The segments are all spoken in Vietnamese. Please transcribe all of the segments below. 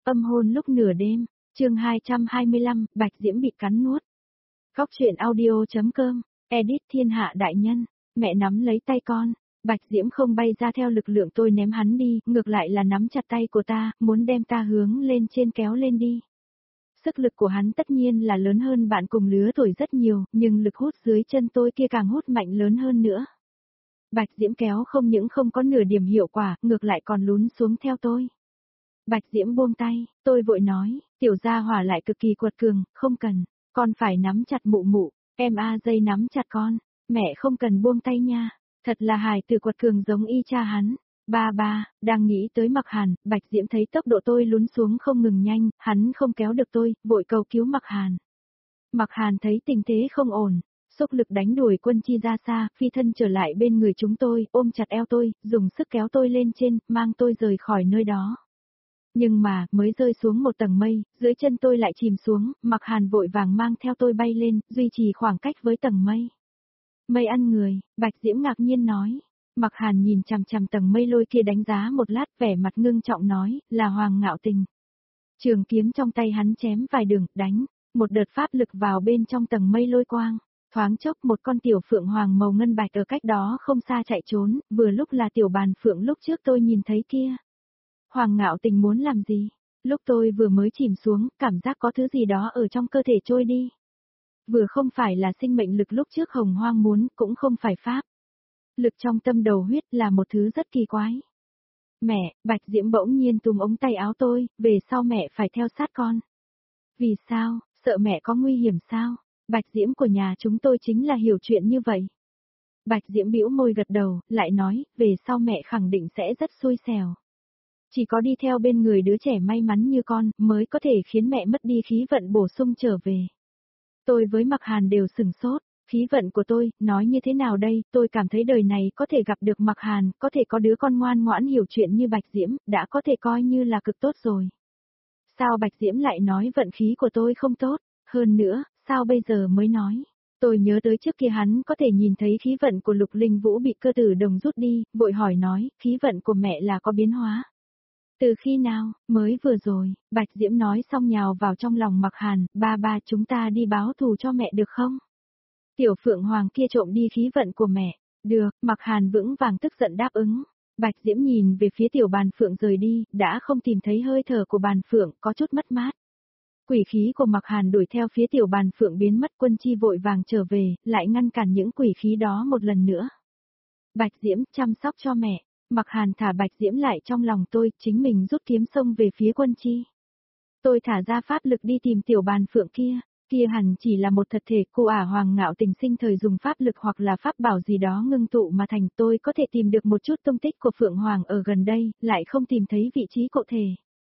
Âm hôn lúc nửa đêm, chương 225, Bạch Diễm bị cắn nuốt. Khóc chuyện audio.com, edit Thiên Hạ đại nhân, mẹ nắm lấy tay con, Bạch Diễm không bay ra theo lực lượng tôi ném hắn đi, ngược lại là nắm chặt tay của ta, muốn đem ta hướng lên trên kéo lên đi. Sức lực của hắn tất nhiên là lớn hơn bạn cùng lứa tuổi rất nhiều, nhưng lực hút dưới chân tôi kia càng hút mạnh lớn hơn nữa. Bạch Diễm kéo không những không có nửa điểm hiệu quả, ngược lại còn lún xuống theo tôi. Bạch Diễm buông tay, tôi vội nói, tiểu gia hỏa lại cực kỳ quật cường, không cần, con phải nắm chặt mụ mụ, em dây nắm chặt con, mẹ không cần buông tay nha, thật là hài tử quật cường giống y cha hắn. Ba, đang nghĩ tới Mặc Hàn, Bạch Diễm thấy tốc độ tôi lún xuống không ngừng nhanh, hắn không kéo được tôi, vội cầu cứu Mặc Hàn. Mặc Hàn thấy tình thế không ổn, xúc lực đánh đuổi Quân Chi ra xa, phi thân trở lại bên người chúng tôi, ôm chặt eo tôi, dùng sức kéo tôi lên trên, mang tôi rời khỏi nơi đó. Nhưng mà, mới rơi xuống một tầng mây, dưới chân tôi lại chìm xuống, Mặc Hàn vội vàng mang theo tôi bay lên, duy trì khoảng cách với tầng mây. Mây ăn người, Bạch Diễm ngạc nhiên nói. Mặc Hàn nhìn chằm chằm tầng mây lôi kia đánh giá một lát, vẻ mặt ngưng trọng nói, là Hoàng Ngạo Tình. Trường kiếm trong tay hắn chém vài đường, đánh, một đợt pháp lực vào bên trong tầng mây lôi quang. Thoáng chốc một con tiểu phượng hoàng màu ngân bạch ở cách đó không xa chạy trốn, vừa lúc là tiểu bàn phượng lúc trước tôi nhìn thấy kia. Hoàng Ngạo Tình muốn làm gì? Lúc tôi vừa mới chìm xuống, cảm giác có thứ gì đó ở trong cơ thể trôi đi. Vừa không phải là sinh mệnh lực lúc trước Hồng Hoang muốn, cũng không phải pháp. Lực trong tâm đầu huyết là một thứ rất kỳ quái. Mẹ, Bạch Diễm bỗng nhiên túm ống tay áo tôi, về sau mẹ phải theo sát con. Vì sao, sợ mẹ có nguy hiểm sao? Bạch Diễm của nhà chúng tôi chính là hiểu chuyện như vậy. Bạch Diễm bĩu môi gật đầu, lại nói, về sau mẹ khẳng định sẽ rất xui xẻo. Chỉ có đi theo bên người đứa trẻ may mắn như con, mới có thể khiến mẹ mất đi khí vận bổ sung trở về. Tôi với Mặc Hàn đều sửng sốt, khí vận của tôi, nói như thế nào đây, tôi cảm thấy đời này có thể gặp được Mặc Hàn, có thể có đứa con ngoan ngoãn hiểu chuyện như Bạch Diễm, đã có thể coi như là cực tốt rồi. Sao Bạch Diễm lại nói vận khí của tôi không tốt, hơn nữa, sao bây giờ mới nói? Tôi nhớ tới trước kia hắn có thể nhìn thấy khí vận của Lục Linh Vũ bị cơ tử đồng rút đi, vội hỏi nói, khí vận của mẹ là có biến hóa. Từ khi nào, mới vừa rồi, Bạch Diễm nói xong nhào vào trong lòng Mặc Hàn, ba chúng ta đi báo thù cho mẹ được không? Tiểu Phượng Hoàng kia trộm đi khí vận của mẹ, được, Mặc Hàn vững vàng tức giận đáp ứng. Bạch Diễm nhìn về phía tiểu bàn phượng rời đi, đã không tìm thấy hơi thở của bàn phượng, có chút mất mát. Quỷ khí của Mặc Hàn đuổi theo phía tiểu bàn phượng biến mất, Quân Chi vội vàng trở về, lại ngăn cản những quỷ khí đó một lần nữa. Bạch Diễm chăm sóc cho mẹ. Mặc Hàn thả Bạch Diễm lại trong lòng tôi, chính mình rút kiếm xông về phía Quân Chi. Tôi thả ra pháp lực đi tìm tiểu bàn phượng kia hẳn chỉ là một thật thể, cô Hoàng Ngạo Tình sinh thời dùng pháp lực hoặc là pháp bảo gì đó ngưng tụ mà thành, tôi có thể tìm được một chút tung tích của Phượng Hoàng ở gần đây, lại không tìm thấy vị trí cụ thể.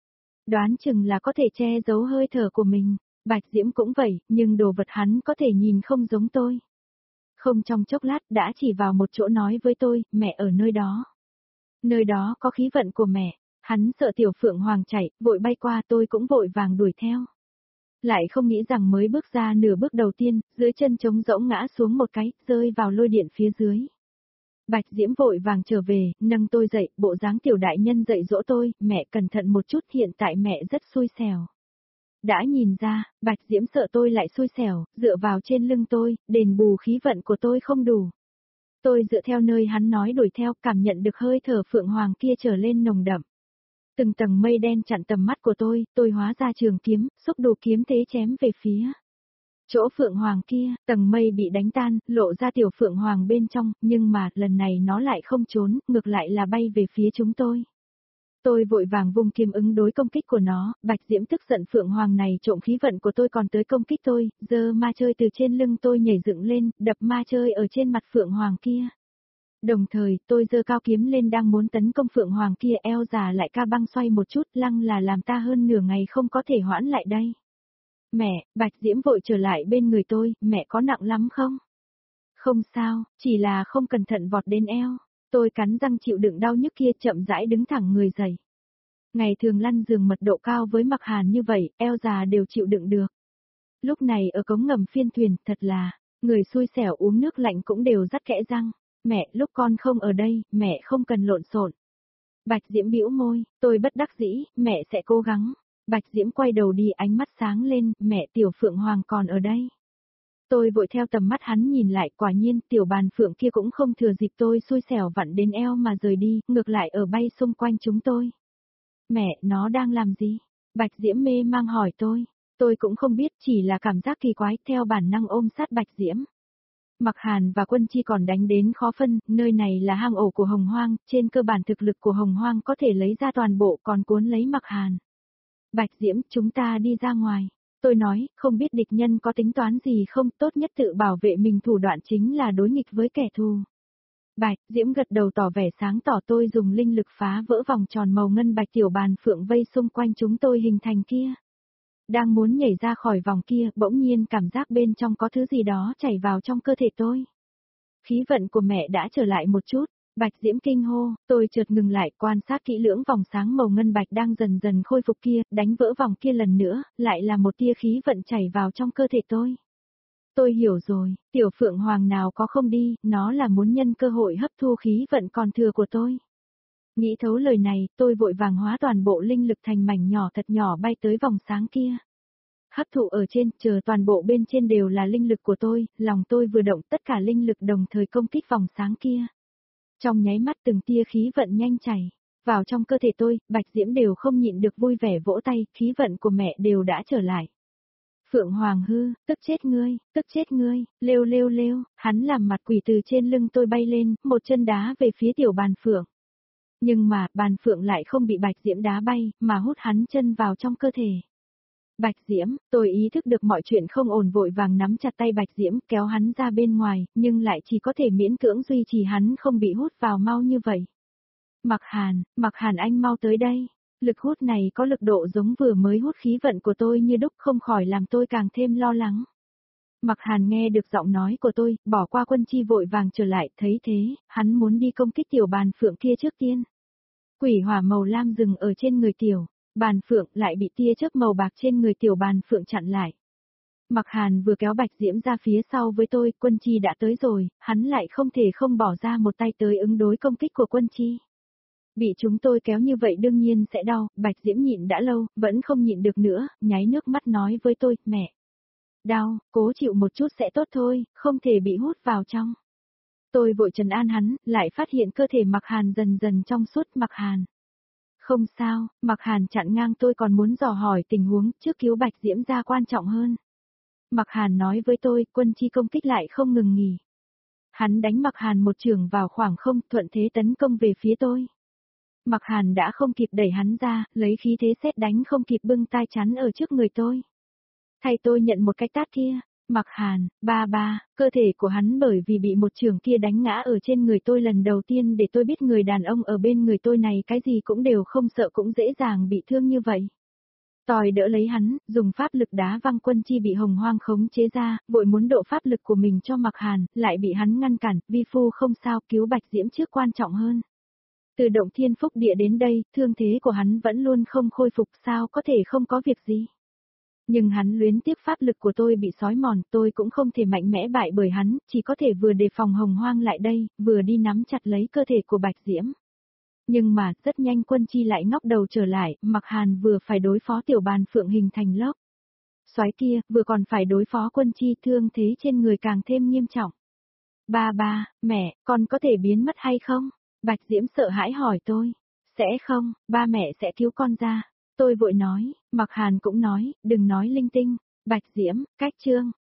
Đoán chừng là có thể che giấu hơi thở của mình, Bạch Diễm cũng vậy, nhưng đồ vật hắn có thể nhìn không giống tôi. Không trong chốc lát đã chỉ vào một chỗ nói với tôi, mẹ ở nơi đó. Nơi đó có khí vận của mẹ, hắn sợ tiểu Phượng Hoàng chạy, vội bay qua, tôi cũng vội vàng đuổi theo. Lại không nghĩ rằng mới bước ra nửa bước đầu tiên, dưới chân trống rỗng ngã xuống một cái, rơi vào lôi điện phía dưới. Bạch Diễm vội vàng trở về, nâng tôi dậy, bộ dáng tiểu đại nhân dạy dỗ tôi, mẹ cẩn thận một chút, hiện tại mẹ rất xui xẻo. Đã nhìn ra, Bạch Diễm sợ tôi lại xui xẻo, dựa vào trên lưng tôi, đền bù khí vận của tôi không đủ. Tôi dựa theo nơi hắn nói đuổi theo, cảm nhận được hơi thở Phượng Hoàng kia trở lên nồng đậm. Từng tầng mây đen chặn tầm mắt của tôi hóa ra trường kiếm, xúc đồ kiếm thế chém về phía. Chỗ Phượng Hoàng kia, tầng mây bị đánh tan, lộ ra tiểu Phượng Hoàng bên trong, nhưng mà lần này nó lại không trốn, ngược lại là bay về phía chúng tôi. Tôi vội vàng vung kiếm ứng đối công kích của nó, Bạch Diễm tức giận Phượng Hoàng này trộm khí vận của tôi còn tới công kích tôi, giơ ma chơi từ trên lưng tôi nhảy dựng lên, đập ma chơi ở trên mặt Phượng Hoàng kia. Đồng thời, tôi giơ cao kiếm lên đang muốn tấn công Phượng Hoàng kia, eo già lại ca băng xoay một chút, lăng là làm ta hơn nửa ngày không có thể hoãn lại đây. Mẹ, Bạch Diễm vội trở lại bên người tôi, mẹ có nặng lắm không? Không sao, chỉ là không cẩn thận vọt đến eo. Tôi cắn răng chịu đựng đau nhức kia, chậm rãi đứng thẳng người dậy. Ngày thường lăn giường mật độ cao với Mặc Hàn như vậy, eo già đều chịu đựng được. Lúc này ở cống ngầm phiên thuyền, thật là, người xui xẻo uống nước lạnh cũng đều rắt kẽ răng. Mẹ, lúc con không ở đây, mẹ không cần lộn xộn. Bạch Diễm bĩu môi, tôi bất đắc dĩ, mẹ sẽ cố gắng. Bạch Diễm quay đầu đi, ánh mắt sáng lên, mẹ, Tiểu Phượng Hoàng còn ở đây. Tôi vội theo tầm mắt hắn nhìn lại, quả nhiên tiểu bàn phượng kia cũng không thừa dịp tôi xui xẻo vặn đến eo mà rời đi, ngược lại ở bay xung quanh chúng tôi. Mẹ, nó đang làm gì? Bạch Diễm mê mang hỏi tôi. Tôi cũng không biết, chỉ là cảm giác kỳ quái, theo bản năng ôm sát Bạch Diễm. Mặc Hàn và Quân Chi còn đánh đến khó phân, nơi này là hang ổ của Hồng Hoang, trên cơ bản thực lực của Hồng Hoang có thể lấy ra toàn bộ, còn cuốn lấy Mặc Hàn. Bạch Diễm, chúng ta đi ra ngoài. Tôi nói, không biết địch nhân có tính toán gì không, tốt nhất tự bảo vệ mình, thủ đoạn chính là đối nghịch với kẻ thù. Bạch Diễm gật đầu tỏ vẻ sáng tỏ, tôi dùng linh lực phá vỡ vòng tròn màu ngân bạch tiểu bàn phượng vây xung quanh chúng tôi hình thành kia. Đang muốn nhảy ra khỏi vòng kia, bỗng nhiên cảm giác bên trong có thứ gì đó chảy vào trong cơ thể tôi. Khí vận của mẹ đã trở lại một chút. Bạch Diễm kinh hô, tôi chợt ngừng lại, quan sát kỹ lưỡng vòng sáng màu ngân bạch đang dần dần khôi phục kia, đánh vỡ vòng kia lần nữa, lại là một tia khí vận chảy vào trong cơ thể tôi. Tôi hiểu rồi, tiểu Phượng Hoàng nào có không đi, nó là muốn nhân cơ hội hấp thu khí vận còn thừa của tôi. Nghĩ thấu lời này, tôi vội vàng hóa toàn bộ linh lực thành mảnh nhỏ thật nhỏ bay tới vòng sáng kia. Hấp thụ ở trên, chờ toàn bộ bên trên đều là linh lực của tôi, lòng tôi vừa động, tất cả linh lực đồng thời công kích vòng sáng kia. Trong nháy mắt từng tia khí vận nhanh chảy vào trong cơ thể tôi, Bạch Diễm đều không nhịn được vui vẻ vỗ tay, khí vận của mẹ đều đã trở lại. Phượng Hoàng hư, tức chết ngươi, lêu lêu lêu, hắn làm mặt quỷ từ trên lưng tôi bay lên, một chân đá về phía tiểu bàn phượng. Nhưng mà, bàn phượng lại không bị Bạch Diễm đá bay, mà hút hắn chân vào trong cơ thể. Bạch Diễm, tôi ý thức được mọi chuyện không ổn, vội vàng nắm chặt tay Bạch Diễm kéo hắn ra bên ngoài, nhưng lại chỉ có thể miễn cưỡng duy trì hắn không bị hút vào mau như vậy. Mặc Hàn anh mau tới đây. Lực hút này có lực độ giống vừa mới hút khí vận của tôi như đúc, không khỏi làm tôi càng thêm lo lắng. Mặc Hàn nghe được giọng nói của tôi, bỏ qua Quân Chi vội vàng trở lại, thấy thế, hắn muốn đi công kích tiểu bàn phượng kia trước tiên. Quỷ hỏa màu lam dừng ở trên người tiểu bàn phượng, lại bị tia chớp màu bạc trên người tiểu bàn phượng chặn lại. Mặc Hàn vừa kéo Bạch Diễm ra phía sau với tôi, Quân Chi đã tới rồi, hắn lại không thể không bỏ ra một tay tới ứng đối công kích của Quân Chi. Bị chúng tôi kéo như vậy đương nhiên sẽ đau, Bạch Diễm nhịn đã lâu, vẫn không nhịn được nữa, nháy nước mắt nói với tôi, mẹ. Đau, cố chịu một chút sẽ tốt thôi, không thể bị hút vào trong. Tôi vội trấn an hắn, lại phát hiện cơ thể Mặc Hàn dần dần trong suốt. Mặc Hàn. Không sao, Mặc Hàn chặn ngang tôi, còn muốn dò hỏi tình huống, trước cứu Bạch Diễm ra quan trọng hơn. Mặc Hàn nói với tôi, Quân Chi công kích lại không ngừng nghỉ. Hắn đánh Mặc Hàn một chưởng vào khoảng không, thuận thế tấn công về phía tôi. Mặc Hàn đã không kịp đẩy hắn ra, lấy khí thế sét đánh không kịp bưng tai chắn ở trước người tôi. Thay tôi nhận một cái tát kia. Mặc Hàn, cơ thể của hắn bởi vì bị một chưởng kia đánh ngã ở trên người tôi lần đầu tiên, để tôi biết người đàn ông ở bên người tôi này cái gì cũng đều không sợ, cũng dễ dàng bị thương như vậy. Tòi đỡ lấy hắn, dùng pháp lực đá văng Quân Chi bị Hồng Hoang khống chế ra, vội muốn độ pháp lực của mình cho Mặc Hàn, lại bị hắn ngăn cản, vi phu không sao, cứu Bạch Diễm trước quan trọng hơn. Từ động thiên phúc địa đến đây, thương thế của hắn vẫn luôn không khôi phục, sao có thể không có việc gì. Nhưng hắn luyến tiếc pháp lực của tôi bị xói mòn, tôi cũng không thể mạnh mẽ bại bởi hắn, chỉ có thể vừa đề phòng Hồng Hoang lại đây, vừa đi nắm chặt lấy cơ thể của Bạch Diễm. Nhưng mà, rất nhanh Quân Chi lại ngóc đầu trở lại, Mặc Hàn vừa phải đối phó tiểu bàn phượng hình thành lốc xoáy kia, vừa còn phải đối phó Quân Chi, thương thế trên người càng thêm nghiêm trọng. Mẹ, con có thể biến mất hay không? Bạch Diễm sợ hãi hỏi tôi. Sẽ không, ba mẹ sẽ cứu con ra. Tôi vội nói, Mặc Hàn cũng nói, đừng nói linh tinh. Bạch Diễm, cách chương.